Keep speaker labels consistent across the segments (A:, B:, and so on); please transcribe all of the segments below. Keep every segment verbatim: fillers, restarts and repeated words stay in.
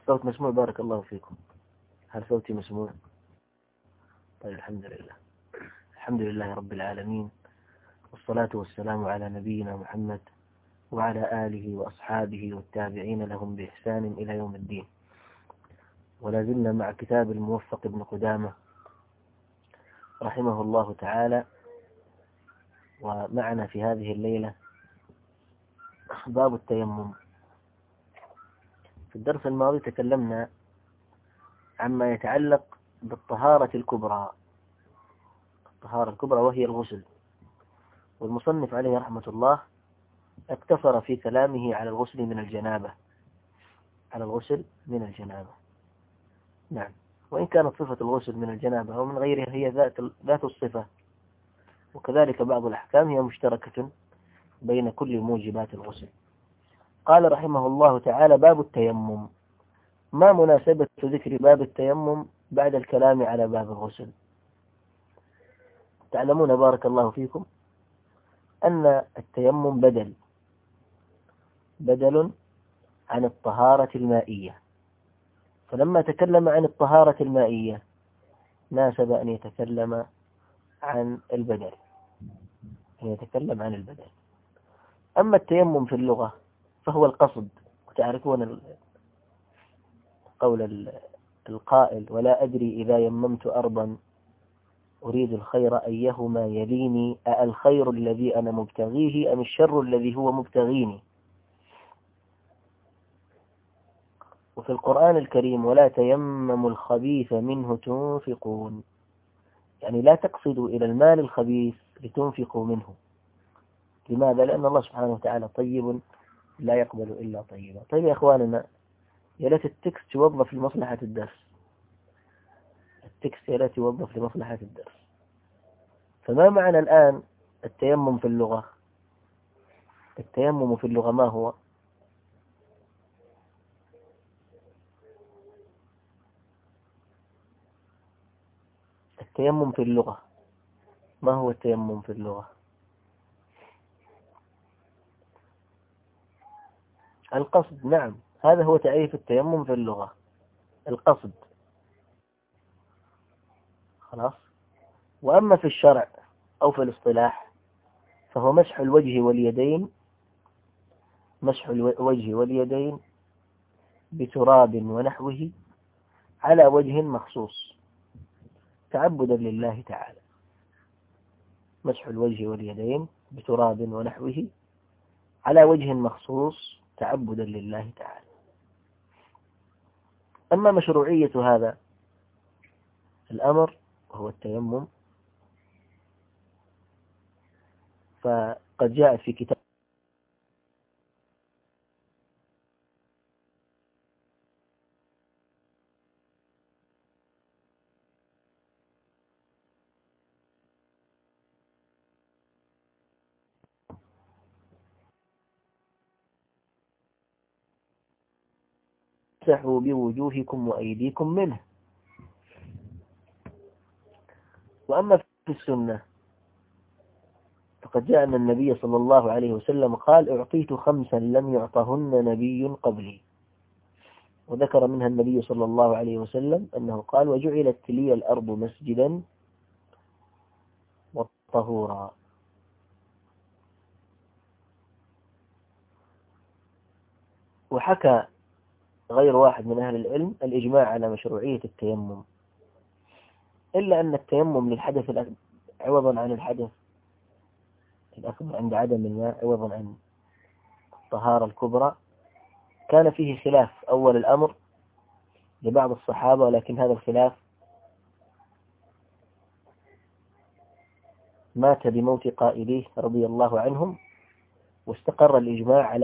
A: الصوت مسموع؟ بارك الله فيكم. هل صوتي مسموع؟ طيب الحمد لله. الحمد لله رب العالمين، والصلاة والسلام على نبينا محمد وعلى آله وأصحابه والتابعين لهم بإحسان إلى يوم الدين. ولا زلنا مع كتاب الموفق ابن قدامة رحمه الله تعالى، ومعنا في هذه الليلة باب التيمم. في الدرس الماضي تكلمنا عما يتعلق بالطهارة الكبرى، الطهارة الكبرى وهي الغسل، والمصنف عليه رحمة الله اقتصر في كلامه على الغسل من الجنابة، على الغسل من الجنابة. نعم، وإن كانت صفة الغسل من الجنابة أو من غيرها هي ذات ذات الصفة، وكذلك بعض الأحكام هي مشتركة بين كل موجبات الغسل. قال رحمه الله تعالى: باب التيمم. ما مناسبة ذكر باب التيمم بعد الكلام على باب الغسل؟ تعلمون بارك الله فيكم أن التيمم بدل بدل عن الطهارة المائية، فلما تكلم عن الطهارة المائية ناسب أن يتكلم عن البدل، أن يتكلم عن البدل. أما التيمم في اللغة فهو القصد، وتعرفون قول القائل: ولا أدري إذا يممت أرضا أريد الخير أيهما يليني، أالخير الذي أنا مبتغيه أم الشر الذي هو مبتغيني. وفي القرآن الكريم: ولا تيمموا الخبيث منه تنفقون، يعني لا تقصدوا إلى المال الخبيث لتنفقوا منه. لماذا؟ لأن الله سبحانه وتعالى طيب لا يقبل إلا طيبا. طيب يا أخواننا، يا ليت التكست يوظف لمصلحة الدرس، التكست يا ليت يوظف لمصلحة الدرس. فما معنى الآن التيمم في اللغة؟ التيمم في اللغة ما هو؟ التيمم في اللغة ما هو التيمم في اللغة؟ القصد. نعم، هذا هو تعريف التيمم في اللغة، القصد. خلاص. وأما في الشرع أو في الاصطلاح فهو مسح الوجه واليدين، مسح الوجه واليدين بتراب ونحوه على وجه مخصوص تعبدا لله تعالى. مسح الوجه واليدين بتراب ونحوه على وجه مخصوص تعبدا لله تعالى. أما مشروعية هذا الأمر وهو التيمم فقد جاء في كتاب امسحوا بوجوهكم وأيديكم منه. وأما في السنة فقد جاء أن النبي صلى الله عليه وسلم قال: أعطيت خمسا لم يعطهن نبي قبلي. وذكر منها النبي صلى الله عليه وسلم أنه قال: وجعلت لي الأرض مسجدا وطهورا. وحكى غير واحد من أهل العلم الإجماع على مشروعية التيمم، إلا أن التيمم للحدث الأكبر عوضا عن الحدث الأكبر عند عدم الماء، عوضا عن الطهارة الكبرى، كان فيه خلاف أول الأمر لبعض الصحابة، ولكن هذا الخلاف مات بموت قائليه رضي الله عنهم، واستقر الإجماع على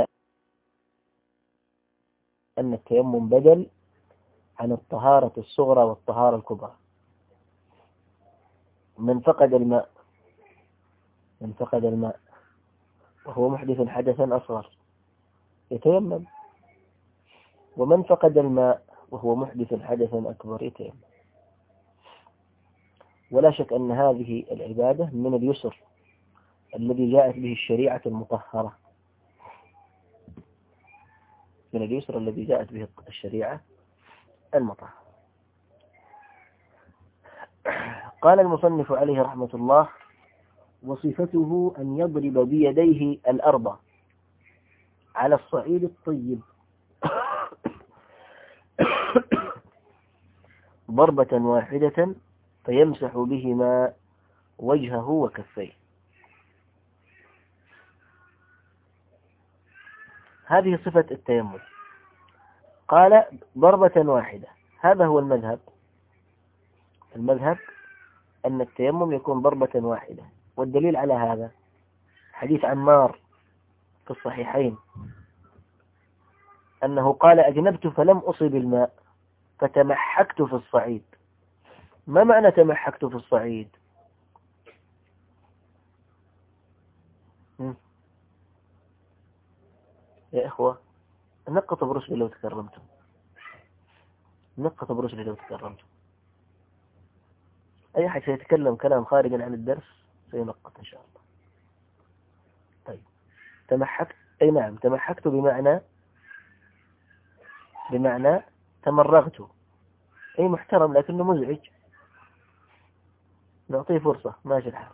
A: أن التيمم بدل عن الطهارة الصغرى والطهارة الكبرى. من فقد الماء من فقد الماء وهو محدث حدثا أصغر يتيمم، ومن فقد الماء وهو محدث حدثا أكبر يتيمم. ولا شك أن هذه العبادة من اليسر الذي جاءت به الشريعة المطهرة، من اليسر الذي جاءت به الشريعة المطر. قال المصنف عليه رحمة الله: وصفته أن يضرب بيديه الأرض على الصعيد الطيب ضربة واحدة فيمسح بهما وجهه وكفيه. هذه صفة التيمم. قال ضربة واحدة، هذا هو المذهب. المذهب أن التيمم يكون ضربة واحدة، والدليل على هذا حديث عمار في الصحيحين أنه قال: أجنبت فلم أصب الماء فتمحكت في الصعيد. ما معنى تمحكت في الصعيد؟ يا إخوة، نقط برسلي لو تكرمتم، نقط برسلي لو تكرمتم. أي أحد سيتكلم كلام خارجا عن الدرس سينقط إن شاء الله. طيب، تمحكت، أي نعم، تمحكت بمعنى بمعنى تمرغت، أي محترم لكنه مزعج، نعطيه فرصة، ماشي الحال.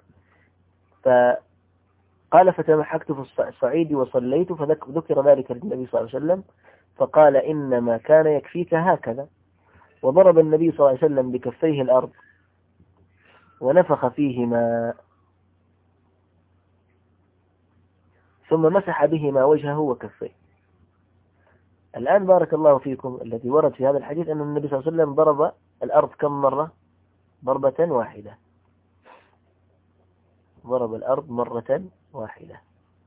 A: فقال: فتمحكت في الصعيد وصليت، فذكر ذلك للنبي صلى الله عليه وسلم فقال: إنما كان يكفيك هكذا. وضرب النبي صلى الله عليه وسلم بكفيه الأرض ونفخ فيهما ثم مسح بهما وجهه وكفيه. الآن بارك الله فيكم، الذي ورد في هذا الحديث أن النبي صلى الله عليه وسلم ضرب الأرض كم مرة؟ ضربة واحدة. ضرب الأرض مرة واحدة،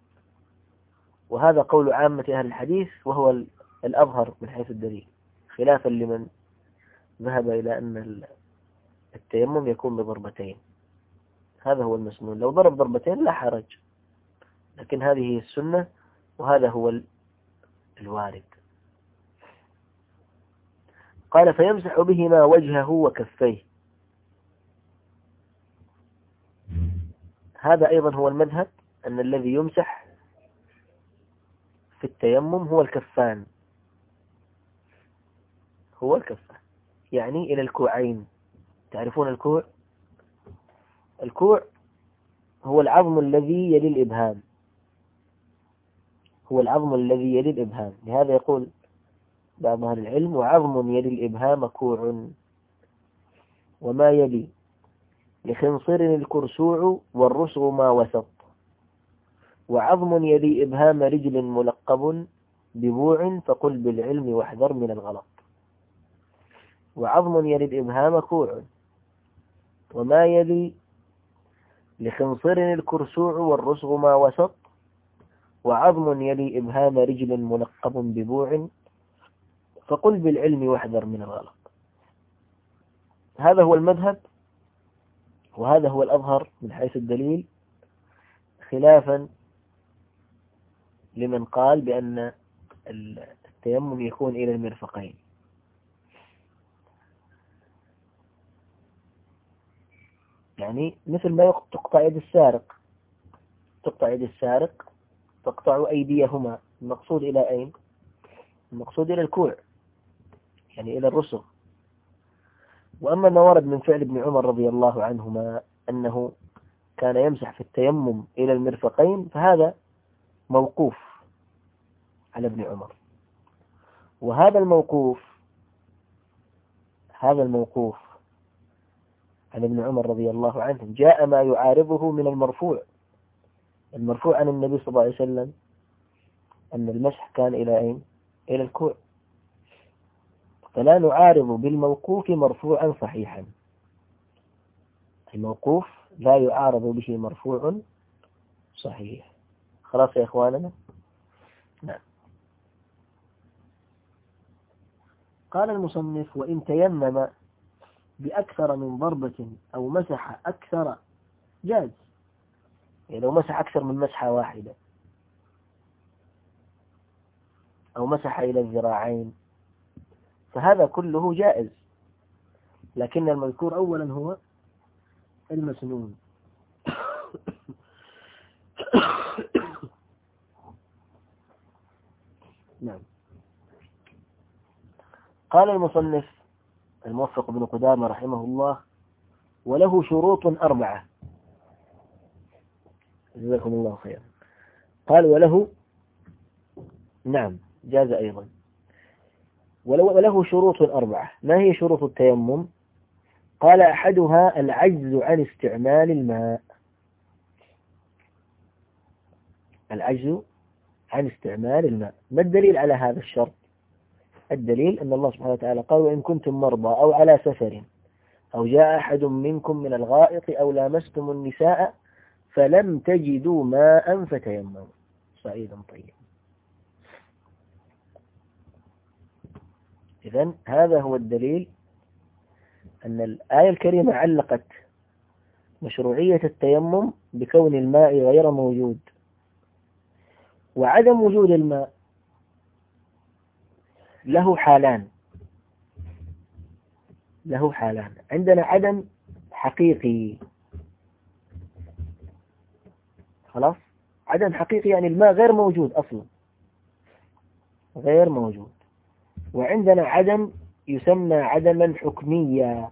A: وهذا قول عامة أهل الحديث، وهو الأظهر من حيث الدليل، خلافا لمن ذهب إلى أن التيمم يكون بضربتين. هذا هو المسنون، لو ضرب ضربتين لا حرج، لكن هذه هي السنة وهذا هو الوارد. قال: فيمسح بهما وجهه وكفيه. هذا أيضا هو المذهب، أن الذي يمسح في التيمم هو الكفان، هو الكفان، يعني إلى الكوعين. تعرفون الكوع؟ الكوع هو العظم الذي يلي الإبهام، هو العظم الذي يلي الإبهام. لهذا يقول بعض أهل العلم: وعظم يلي الإبهام كوع، وما يلي لخنصر الكرسوع والرسغ ما وسط، وعظم يلي إبهام رجل ملقب ببوع فقل بالعلم واحذر من الغلط. وعظم يلي الإبهام كوع، وما يلي لخنصر الكرسوع والرسغ ما وسط، وعظم يلي إبهام رجل ملقب ببوع فقل بالعلم واحذر من الغلط. هذا هو المذهب، وهذا هو الأظهر من حيث الدليل، خلافا لمن قال بأن التيمم يكون إلى المرفقين. يعني مثل ما تقطع يد السارق، تقطع يد السارق تقطع أيديهما، المقصود إلى أين؟ المقصود إلى الكوع، يعني إلى الرسغ. وأما ما ورد من فعل ابن عمر رضي الله عنهما أنه كان يمسح في التيمم إلى المرفقين، فهذا موقوف على ابن عمر. وهذا الموقوف هذا الموقوف عن ابن عمر رضي الله عنه جاء ما يعارضه من المرفوع. المرفوع عن النبي صلى الله عليه وسلم أن المسح كان إلى أين؟ إلى الكوع. فلا نعارض بالموقوف مرفوعا صحيحا، الموقوف لا يعارض به مرفوع صحيح. خلاص يا إخواننا؟ نعم. قال المصنف: وإن تيمم بأكثر من ضربة أو مسح أكثر جاز، يعني لو مسح أكثر من مسحة واحدة، أو مسح إلى الذراعين، فهذا كله جائز، لكن المذكور أولا هو المسنون. نعم. قال المصنف الموفق بن قدامة رحمه الله: وله شروط أربعة. جزاكم الله خيرا. قال وله، نعم جاز أيضا، وله شروط أربعة. ما هي شروط التيمم؟ قال: أحدها العجز عن استعمال الماء. العجز عن استعمال الماء. ما الدليل على هذا الشرط؟ الدليل أن الله سبحانه وتعالى قال: وإن كنتم مرضى أو على سفر أو جاء أحد منكم من الغائط أو لامستم النساء فلم تجدوا ماء فتيمموا صعيدا طيبا. إذن هذا هو الدليل أن الآية الكريمة علقت مشروعية التيمم بكون الماء غير موجود. وعدم وجود الماء له حالان له حالان عندنا عدم حقيقي، خلاص، عدم حقيقي يعني الماء غير موجود أصلا، غير موجود. وعندنا عدم يسمى عدما حكميا.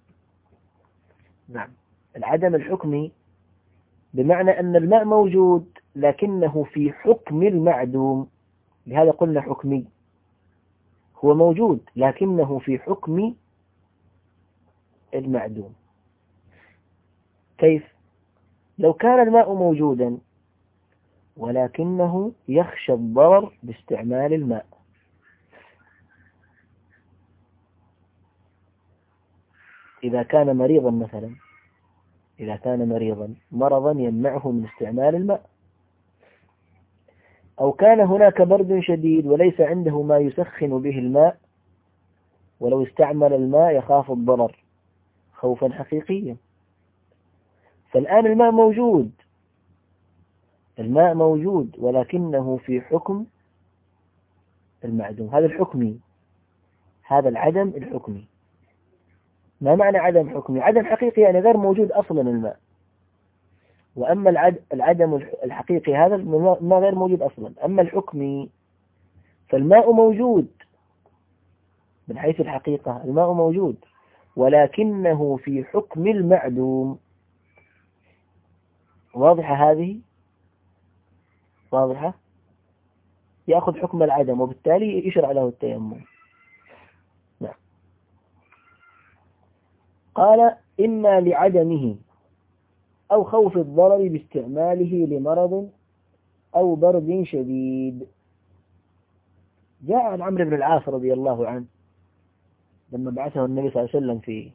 A: نعم، العدم الحكمي بمعنى أن الماء موجود لكنه في حكم المعدوم، لهذا قلنا حكمي. هو موجود لكنه في حكم المعدوم. كيف؟ لو كان الماء موجودا ولكنه يخشى الضرر باستعمال الماء، إذا كان مريضا مثلا، إذا كان مريضا مرضا يمنعه من استعمال الماء، أو كان هناك برد شديد وليس عنده ما يسخن به الماء، ولو استعمل الماء يخاف الضرر خوفا حقيقيا. فالآن الماء موجود الماء موجود ولكنه في حكم المعدوم. هذا الحكمي، هذا العدم الحكمي. ما معنى عدم حكمي؟ عدم حقيقي يعني غير موجود أصلا الماء. وأما العدم الحقيقي هذا الماء غير موجود أصلا. أما الحكمي فالماء موجود من حيث الحقيقة، الماء موجود ولكنه في حكم المعدوم. واضحة هذه؟ واضحة؟ يأخذ حكم العدم وبالتالي يشرع له التيمم. نعم. قال: إما لعدمه أو خوف الضرر باستعماله لمرض أو برد شديد. جاء عن عمرو بن العاص رضي الله عنه لما بعثه النبي صلى الله عليه وسلم في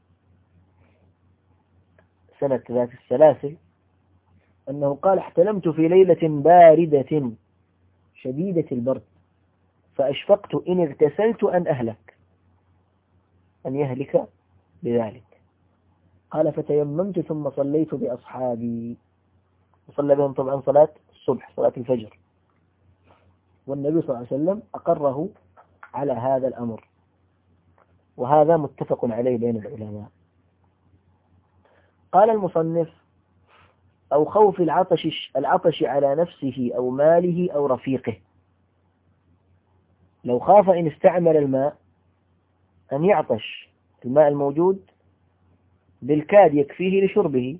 A: سنة ذات السلاسل أنه قال: احتلمت في ليلة باردة شديدة البرد فأشفقت إن اغتسلت أن أهلك أن يهلك بذلك. قال: فتيممت ثم صليت بأصحابي، وصلى بهم طبعا صلاة الصبح، صلاة الفجر، والنبي صلى الله عليه وسلم أقره على هذا الأمر، وهذا متفق عليه بين العلماء. قال المصنف: أو خوف العطش العطش على نفسه أو ماله أو رفيقه. لو خاف إن استعمل الماء أن يعطش، الماء الموجود بالكاد يكفيه لشربه،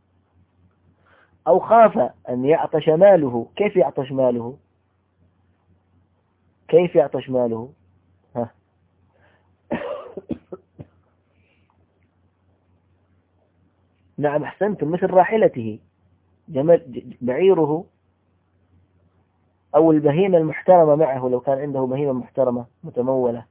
A: أو خاف أن يعطش ماله. كيف يعطش ماله؟ كيف يعطش ماله؟ ها. نعم أحسنتم، مثل راحلته، جمل بعيره أو البهيمة المحترمة معه، لو كان عنده بهيمة محترمة متمولة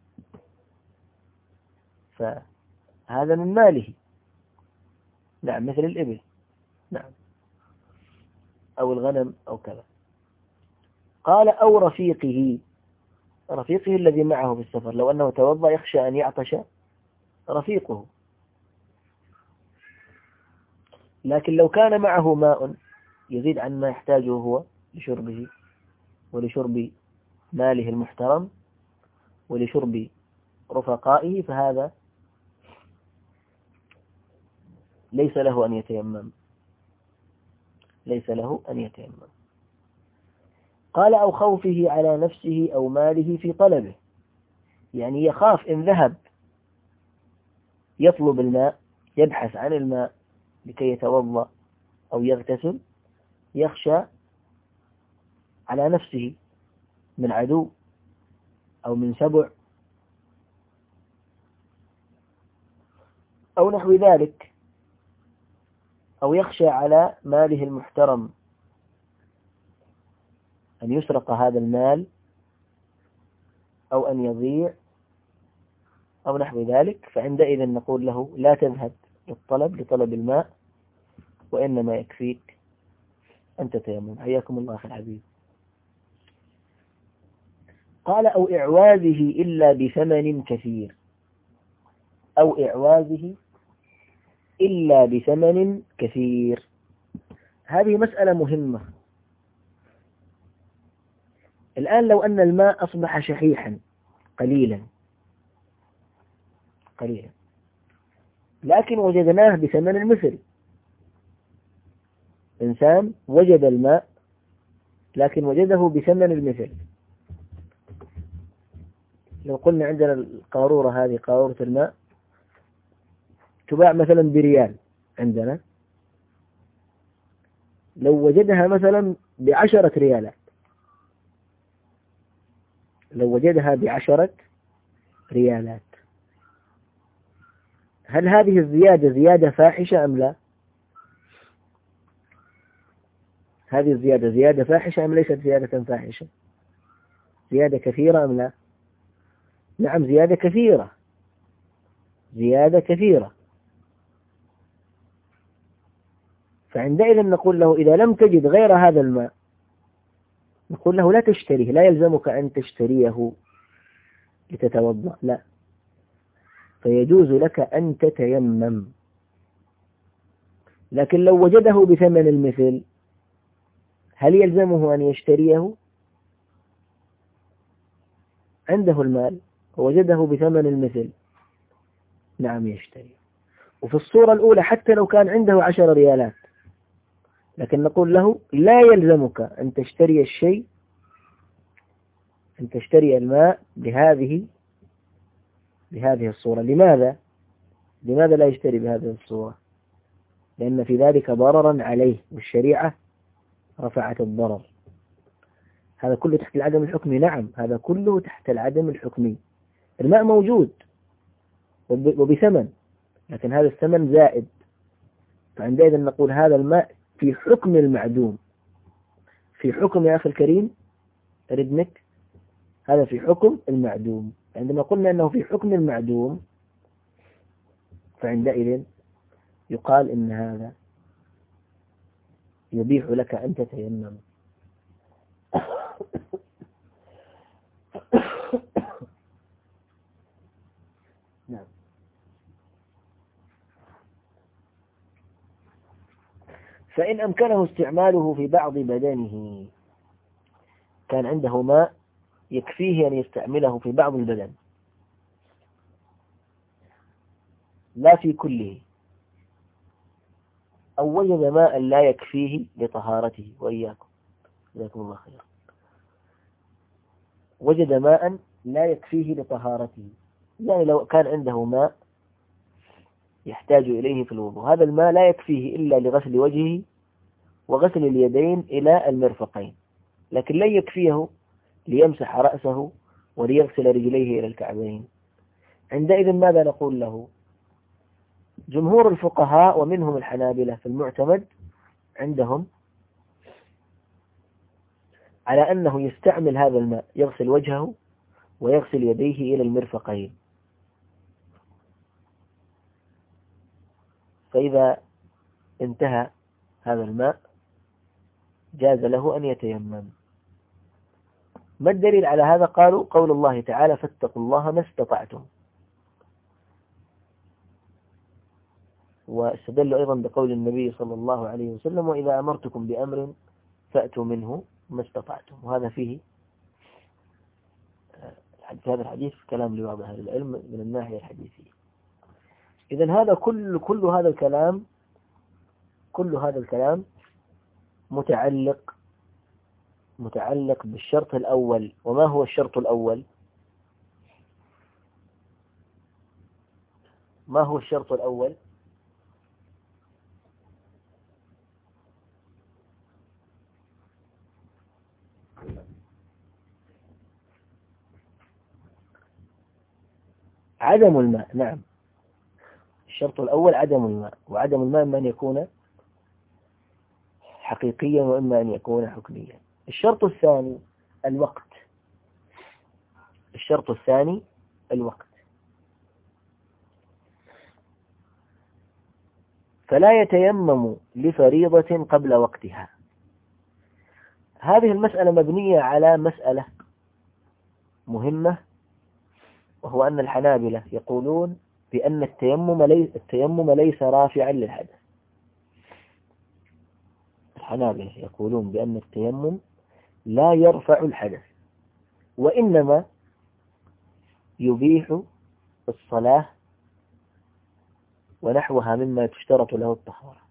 A: فهذا من ماله. نعم، مثل الإبل، نعم، أو الغنم أو كذا. قال: أو رفيقه، رفيقه الذي معه في السفر، لو أنه توضأ يخشى أن يعطش رفيقه. لكن لو كان معه ماء يزيد عن ما يحتاجه هو لشربه ولشرب ماله المحترم ولشرب رفقائه، فهذا ليس له أن يتيمم، ليس له أن يتيمم. قال: أو خوفه على نفسه أو ماله في طلبه. يعني يخاف إن ذهب يطلب الماء، يبحث عن الماء لكي يتوضأ أو يغتسل، يخشى على نفسه من عدو أو من سبع أو نحو ذلك، أو يخشى على ماله المحترم أن يسرق هذا المال أو أن يضيع أو نحو ذلك، فعندئذ نقول له لا تذهب للطلب لطلب الماء، وإنما يكفيك أن تتيمم. حياكم الله أخي الحبيب. قال أو إعوازه إلا بثمن كثير، أو إعوازه إلا بثمن كثير. هذه مسألة مهمة. الآن لو أن الماء أصبح شحيحا قليلا قليلا لكن وجدناه بثمن المثل، إنسان وجد الماء لكن وجده بثمن المثل. لو قلنا عندنا القارورة هذه، قارورة الماء تباع مثلا بريال عندنا، لو وجدها مثلا بعشرة ريالات، لو وجدها بعشرة ريالات، هل هذه الزيادة زيادة فاحشة أم لا؟ هذه الزيادة زيادة فاحشة أم ليست زيادة فاحشة؟ زيادة كثيرة أم لا؟ نعم زيادة كثيرة، زيادة كثيرة. فعندئذ نقول له إذا لم تجد غير هذا الماء، نقول له لا تشتريه، لا يلزمك أن تشتريه لتتوضأ، لا، فيجوز لك أن تتيمم. لكن لو وجده بثمن المثل هل يلزمه أن يشتريه؟ عنده المال ووجده بثمن المثل، نعم يشتري. وفي الصورة الأولى حتى لو كان عنده عشر ريالات، لكن نقول له لا يلزمك أن تشتري الشيء، أن تشتري الماء بهذه بهذه الصورة. لماذا؟ لماذا لا يشتري بهذه الصورة؟ لأن في ذلك ضررا عليه، والشريعة رفعت الضرر. هذا كله تحت العدم الحكمي. نعم هذا كله تحت العدم الحكمي. الماء موجود وبثمن، لكن هذا الثمن زائد، فعندئذ نقول هذا الماء في حكم المعدوم. في حكم يا أخي الكريم ردنك، هذا في حكم المعدوم. عندما قلنا أنه في حكم المعدوم فعندئذ يقال إن هذا يبيح لك أن تتيمم. نعم. فإن أمكنه استعماله في بعض بدنه، كان عنده ماء يكفيه أن يستعمله في بعض البدن لا في كله، أو وجد ماء لا يكفيه لطهارته، وإياكم جزاكم الله خيرا، وجد ماء لا يكفيه لطهارته، يعني لو كان عنده ماء يحتاج إليه في الوضوء، هذا الماء لا يكفيه إلا لغسل وجهه وغسل اليدين إلى المرفقين، لكن لا يكفيه ليمسح رأسه وليغسل رجليه إلى الكعبين. عندئذ ماذا نقول له؟ جمهور الفقهاء ومنهم الحنابلة في المعتمد عندهم على أنه يستعمل هذا الماء يغسل وجهه ويغسل يديه إلى المرفقين، فإذا انتهى هذا الماء جاز له أن يتيمم. ما الدليل على هذا؟ قالوا قول الله تعالى فاتقوا الله ما استطعتم، واستدلوا أيضا بقول النبي صلى الله عليه وسلم وإذا أمرتكم بأمر فأتوا منه ما استطعتم، وهذا فيه في هذا الحديث كلام لبعض أهل العلم من الناحية الحديثية. إذن هذا كل كل هذا الكلام كل هذا الكلام متعلق متعلق بالشرط الأول. وما هو الشرط الأول؟ ما هو الشرط الأول؟ عدم الماء. نعم، الشرط الأول عدم الماء، وعدم الماء إما أن يكون حقيقيا وإما أن يكون حكميا. الشرط الثاني الوقت. الشرط الثاني الوقت، فلا يتيمم لفريضة قبل وقتها. هذه المسألة مبنية على مسألة مهمة، وهو أن الحنابلة يقولون بأن التيمم ليس, التيمم ليس رافعا للحدث. الحنابلة يقولون بأن التيمم لا يرفع الحدث، وإنما يبيح الصلاة ونحوها مما تشترط له الطهارة،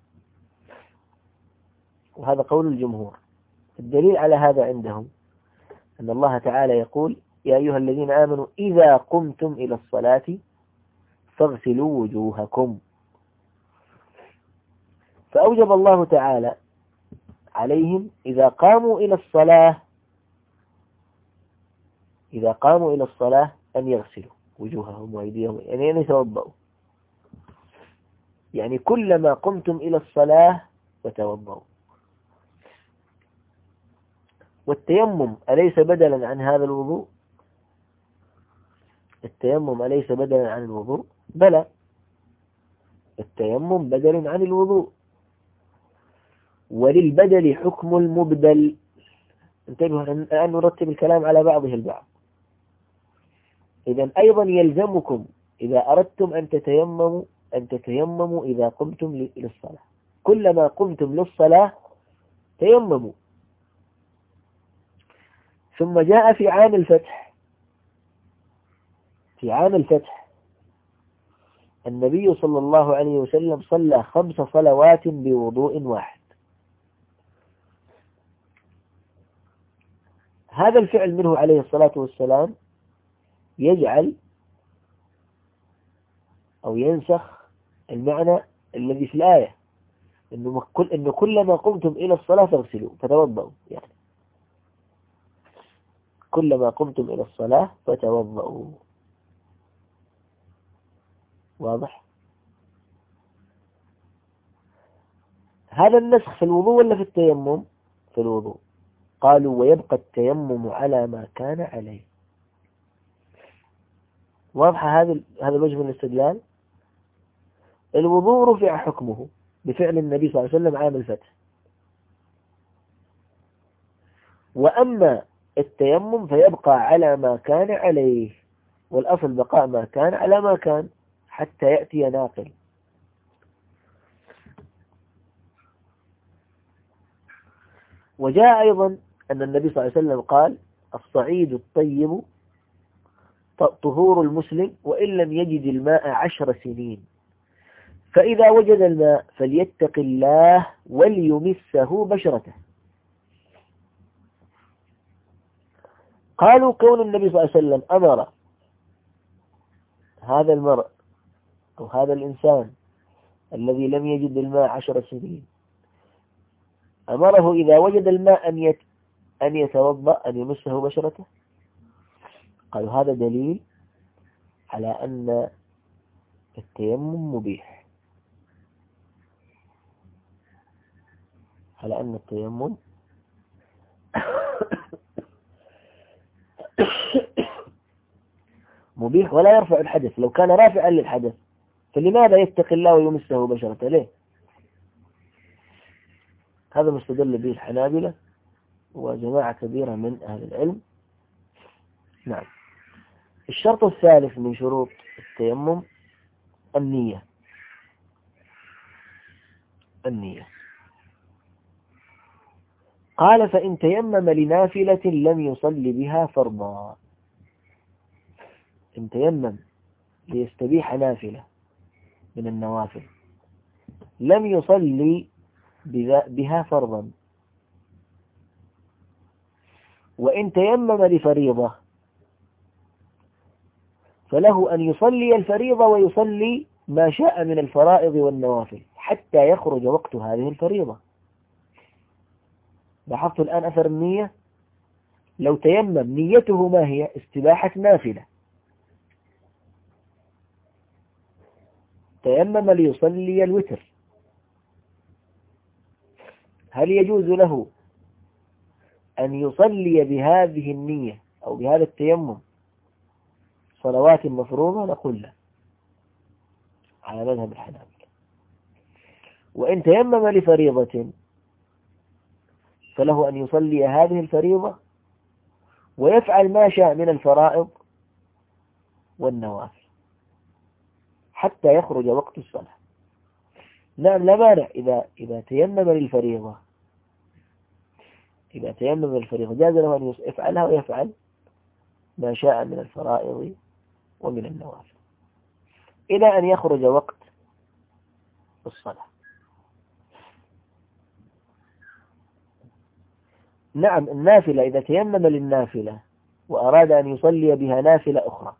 A: وهذا قول الجمهور. الدليل على هذا عندهم أن الله تعالى يقول: يا أيها الذين آمنوا إذا قمتم إلى الصلاة فاغسلوا وجوهكم. فأوجب الله تعالى عليهم إذا قاموا إلى الصلاة إذا قاموا إلى الصلاة أن يغسلوا وجوههم وأيديهم، يعني أن يتوضأوا. يعني كلما قمتم إلى الصلاة فتوضأوا. والتيمم أليس بدلا عن هذا الوضوء؟ التيمم أليس بدلا عن الوضوء؟ بلى، التيمم بدل عن الوضوء، وللبدل حكم المبدل. انتبهوا أن نرتب الكلام على بعضه البعض. إذن أيضا يلزمكم إذا أردتم أن تتيمموا أن تتيمموا إذا قمتم للصلاة. كلما قمتم للصلاة تيمموا. ثم جاء في عام الفتح في عام الفتح النبي صلى الله عليه وسلم صلى خمس صلوات بوضوء واحد. هذا الفعل منه عليه الصلاة والسلام يجعل أو ينسخ المعنى الذي في الآية، إنه كل إنه كلما قمتم إلى الصلاة فاغسلوا فتوضأوا. يعني كلما قمتم إلى الصلاة فتوضأوا. واضح؟ هذا النسخ في الوضوء ولا في التيمم؟ في الوضوء. قالوا: ويبقى التيمم على ما كان عليه. واضحة هذا هذا الوجه من الاستدلال. الوضوء رفع حكمه بفعل النبي صلى الله عليه وسلم عام الفتح، وأما التيمم فيبقى على ما كان عليه، والأصل بقاء ما كان على ما كان حتى يأتي ناقل. وجاء أيضا أن النبي صلى الله عليه وسلم قال: الصعيد الطيب طهور المسلم وإن لم يجد الماء عشر سنين، فإذا وجد الماء فليتق الله وليمسه بشرته. قالوا: كون النبي صلى الله عليه وسلم أمر هذا المرء أو هذا الإنسان الذي لم يجد الماء عشر سنين، أمره إذا وجد الماء أن يت... أن يتوضأ، أن يمسه بشرته. قالوا: هذا دليل على أن التيمم مبيح، على أن التيمم مبيح ولا يرفع الحدث. لو كان رافعا للحدث فلماذا يتقي الله ويمسه بشرته؟ ليه؟ هذا مستدل به الحنابلة وجماعة كبيرة من أهل العلم. نعم. الشرط الثالث من شروط التيمم النية. النية. قال: فإن تيمم لنافلة لم يصل بها فرضا. إن تيمم ليستبيح نافلة من النوافل لم يصلي بها فرضا، وإن تيمم لفريضة فله أن يصلي الفريضة ويصلي ما شاء من الفرائض والنوافل حتى يخرج وقت هذه الفريضة. لاحظت الآن أثر النية؟ لو تيمم نيته ما هي؟ استباحة نافلة، تيمم ليصلي الوتر، هل يجوز له أن يصلي بهذه النية أو بهذا التيمم صلوات مفروضة؟ نقول لا، على مذهب الحنابلة. وإن تيمم لفريضة فله أن يصلي هذه الفريضة ويفعل ما شاء من الفرائض والنوافل حتى يخرج وقت الصلاة. نعم، لا مانع إذا إذا تيمم للفريضة، إذا تيمم للفريضة جاز له أن يفعلها ويفعل ما شاء من الفرائض ومن النوافل إلى أن يخرج وقت الصلاة. نعم، النافلة إذا تيمم للنافلة وأراد أن يصلي بها نافلة أخرى،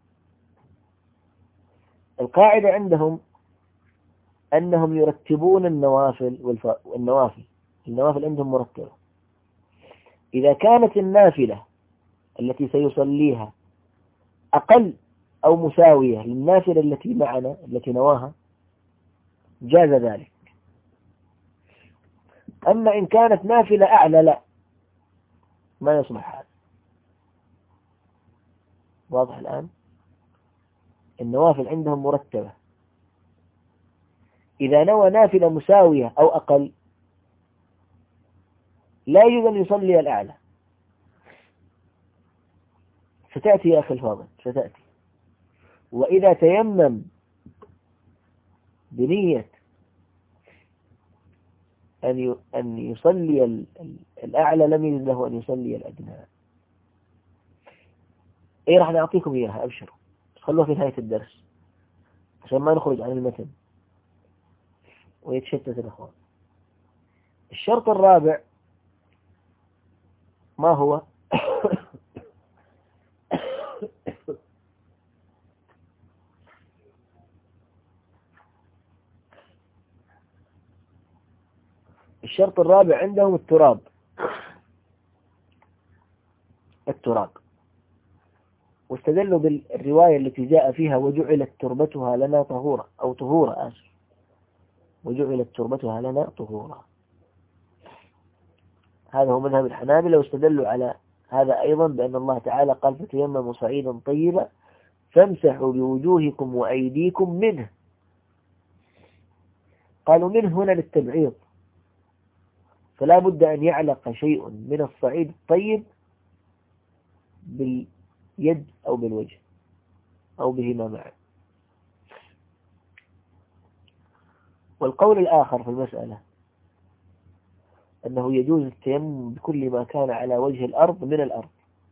A: القاعدة عندهم أنهم يرتبون النوافل والنوافل النوافل عندهم مرتبة. إذا كانت النافلة التي سيصليها أقل أو مساوية للنافلة التي معنا التي نواها جاز ذلك. أما إن كانت نافلة أعلى لا، ما يصلح هذا. واضح الآن؟ النوافل عندهم مرتبة، إذا نوى نافلة مساوية أو أقل لا يجوز أن يصلي الأعلى. ستأتي يا أخي الفاضل، ستأتي. وإذا تيمم بنية أن أن يصلي الأعلى لم يجوز له أن يصلي الأدنى. إيه راح نعطيكم إياها، أبشروا، خلوها في نهاية الدرس عشان ما نخرج عن المتن ويتشتت الأخوان. الشرط الرابع ما هو؟ الشرط الرابع عندهم التراب. التراب واستدلوا بالرواية التي جاء فيها وجعلت تربتها لنا طهورا، أو طهورا آسف، وجعلت تربتها لنا طهورا. هذا هو مذهب الحنابلة، واستدلوا على هذا أيضا بأن الله تعالى قال فتيمموا صعيدا طيبا فامسحوا بوجوهكم وأيديكم منه. قالوا منه هنا للتبعيض، فلا بد أن يعلق شيء من الصعيد الطيب باليد أو بالوجه أو بهما معا. والقول الآخر في المسألة أنه يجوز التيمم بكل ما كان على وجه الأرض من الأرض،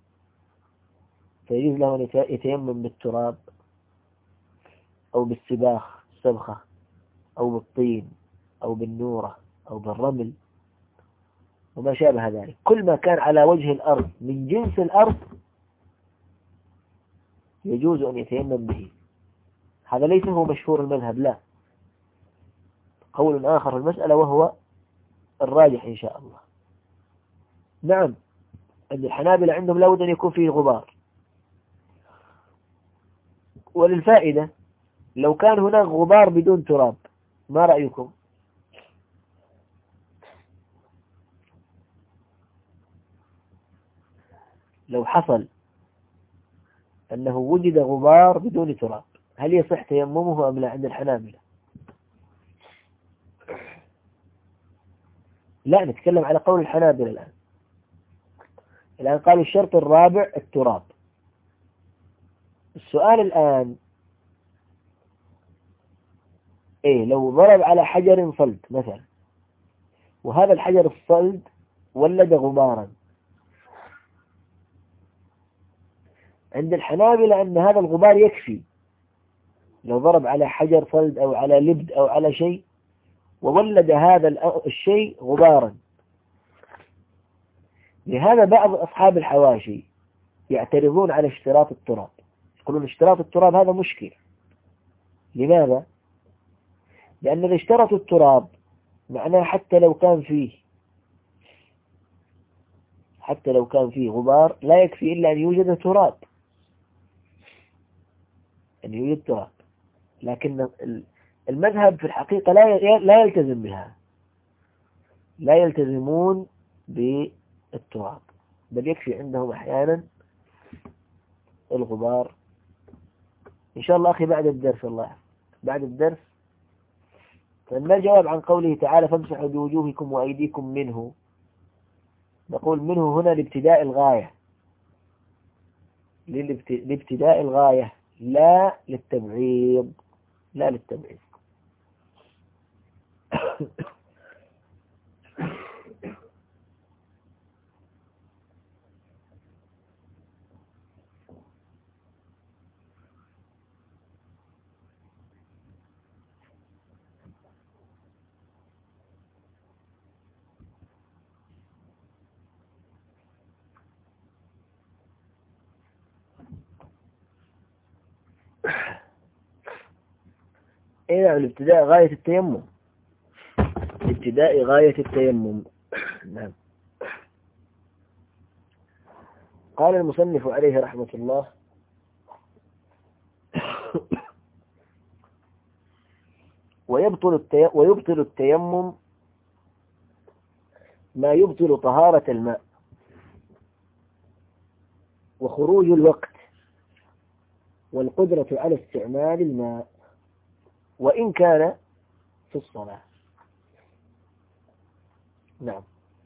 A: فيجوز له أن يتيمم بالتراب أو بالسباخ السبخة أو بالطين أو بالنورة أو بالرمل وما شابه ذلك. كل ما كان على وجه الأرض من جنس الأرض يجوز أن يتيمم به. هذا ليس هو مشهور المذهب، لا، قول آخر في المسألة وهو الراجح إن شاء الله. نعم، عند الحنابلة عندهم لا بد أن يكون فيه غبار. وللفائدة لو كان هناك غبار بدون تراب ما رأيكم؟ لو حصل أنه وجد غبار بدون تراب هل يصح تيممه أم لا عند الحنابلة؟ لا، نتكلم على قول الحنابلة الآن. الآن قالوا الشرط الرابع التراب. السؤال الآن إيه لو ضرب على حجر صلد مثلا وهذا الحجر الصلد ولد غبارا، عند الحنابلة أن هذا الغبار يكفي. لو ضرب على حجر صلد أو على لبد أو على شيء وولد هذا الشيء غبارا. لهذا بعض أصحاب الحواشي يعترضون على اشتراط التراب، يقولون اشتراط التراب هذا مشكل. لماذا؟ لأن إذا اشترطوا التراب معناه حتى لو كان فيه حتى لو كان فيه غبار لا يكفي إلا أن يوجد تراب، أن يوجد تراب. لكن المذهب في الحقيقة لا لا يلتزم بها، لا يلتزمون بالتراب، بل يكفي عندهم أحيانا الغبار. إن شاء الله أخي بعد الدرس، الله بعد الدرس فما الجواب عن قوله تعالى فامسحوا بوجوهكم وأيديكم منه؟ نقول منه هنا لابتداء الغاية، لابتداء الغاية لا للتبعيض، لا للتبعيض. ايه الابتداء غاية التيمم، ابتداء غاية التيمم. نعم. قال المصنف عليه رحمة الله ويبطل التي... ويبطل التيمم ما يبطل طهارة الماء وخروج الوقت والقدرة على استعمال الماء وإن كان في الصلاة. نعم.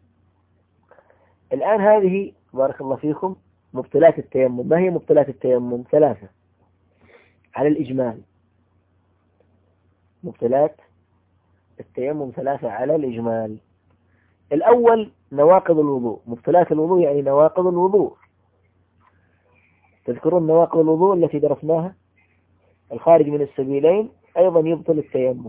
A: الآن هذه بارك الله فيكم مبطلات التيمم. ما هي مبطلات التيمم؟ ثلاثة على الإجمال. مبطلات التيمم ثلاثة على الإجمال. الأول نواقض الوضوء. مبطلات الوضوء يعني نواقض الوضوء. تذكرون نواقض الوضوء التي درسناها؟ الخارج من السبيلين أيضا يبطل التيمم.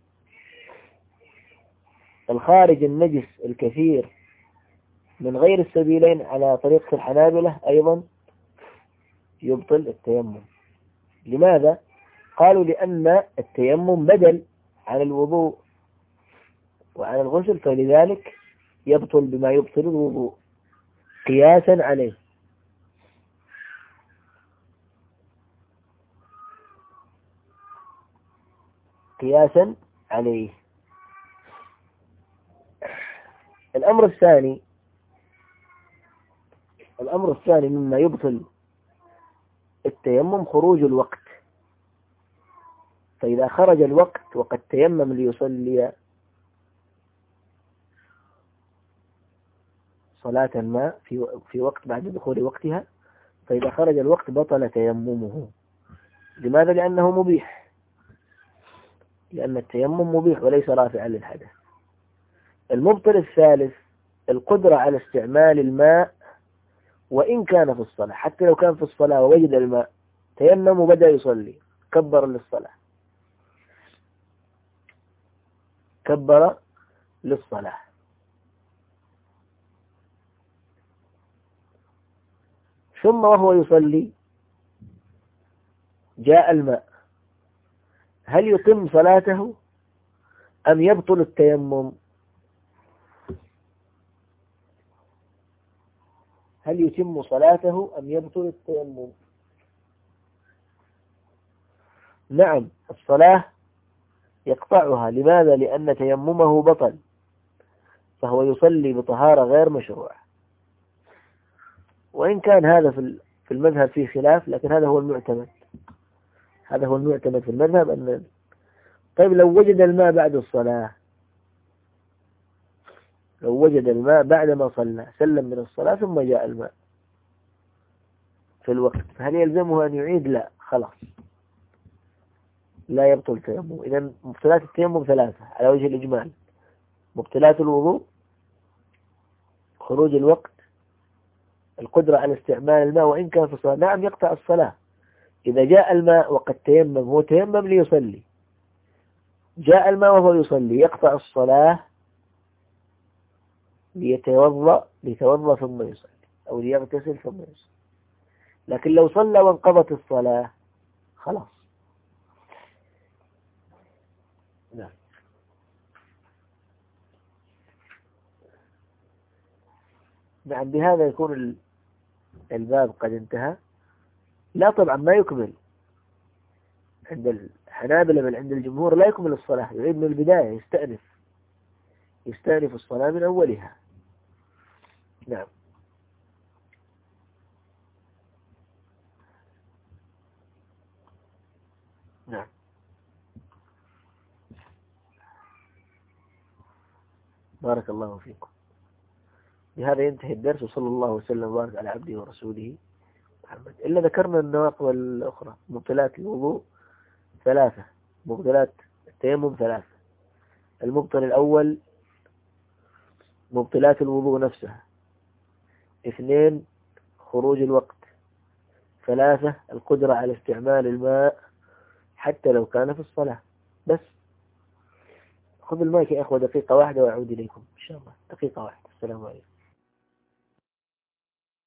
A: الخارج النجس الكثير من غير السبيلين على طريقة الحنابلة أيضا يبطل التيمم. لماذا؟ قالوا لأن التيمم بدل عن الوضوء وعن الغسل، فلذلك يبطل بما يبطل الوضوء قياسا عليه. قياسا عليه. الأمر الثاني الأمر الثاني مما يبطل التيمم خروج الوقت. فإذا خرج الوقت وقد تيمم ليصلي صلاة ما في في وقت بعد دخول وقتها، فإذا خرج الوقت بطل تيممه. لماذا؟ لأنه مبيح، لأن التيمم مبيح وليس رافعا للحدث. المبطل الثالث القدرة على استعمال الماء وإن كان في الصلاة. حتى لو كان في الصلاة ووجد الماء تيمم وبدأ يصلي، كبر للصلاة كبر للصلاة ثم وهو يصلي جاء الماء، هل يتم صلاته أم يبطل التيمم؟ هل يتم صلاته أم يبطل التيمم؟ نعم، الصلاة يقطعها. لماذا؟ لأن تيممه بطل، فهو يصلي بطهارة غير مشروع. وإن كان هذا في المذهب فيه خلاف، لكن هذا هو المعتمد. هذا هو المعتمد في المذهب. أن طيب لو وجد الماء بعد الصلاة، لو وجد الماء بعد ما صلى سلم من الصلاة ثم جاء الماء في الوقت، فهل يلزمه أن يعيد؟ لا، خلاص لا يبطل التيمم. إذن مبطلات التيمم ثلاثة على وجه الإجمال: مبطلات الوضوء، خروج الوقت، القدرة على استعمال الماء وإن كان في الصلاة. نعم، يقطع الصلاة إذا جاء الماء وقد تيمم. هو تيمم ليصلي، جاء الماء وهو يصلي، يقطع الصلاة ليتوضأ ليتوضأ ثم يصلي، أو ليغتسل ثم يصلي. لكن لو صلى وانقضت الصلاة خلاص. نعم. نعم، بهذا يكون الباب قد انتهى. لا طبعا ما يكمل عند الحنابلة، بل عند الجمهور لا يكمل الصلاة، يعيد من البداية، يستأنف يستأنف الصلاة من أولها. نعم. نعم. بارك الله فيكم. بهذا ينتهي الدرس، وصلى الله وسلم وبارك على عبده ورسوله محمد. إلا ذكرنا النواقض الأخرى. مبطلات الوضوء ثلاثة، مبطلات التيمم ثلاثة. المبطل الأول مبطلات الوضوء نفسها. اثنين خروج الوقت. ثلاثة القدرة على استعمال الماء حتى لو كان في الصلاة. بس خذ الماء يا أخوة دقيقة واحدة وأعود إليكم إن شاء الله. دقيقة واحدة. السلام عليكم.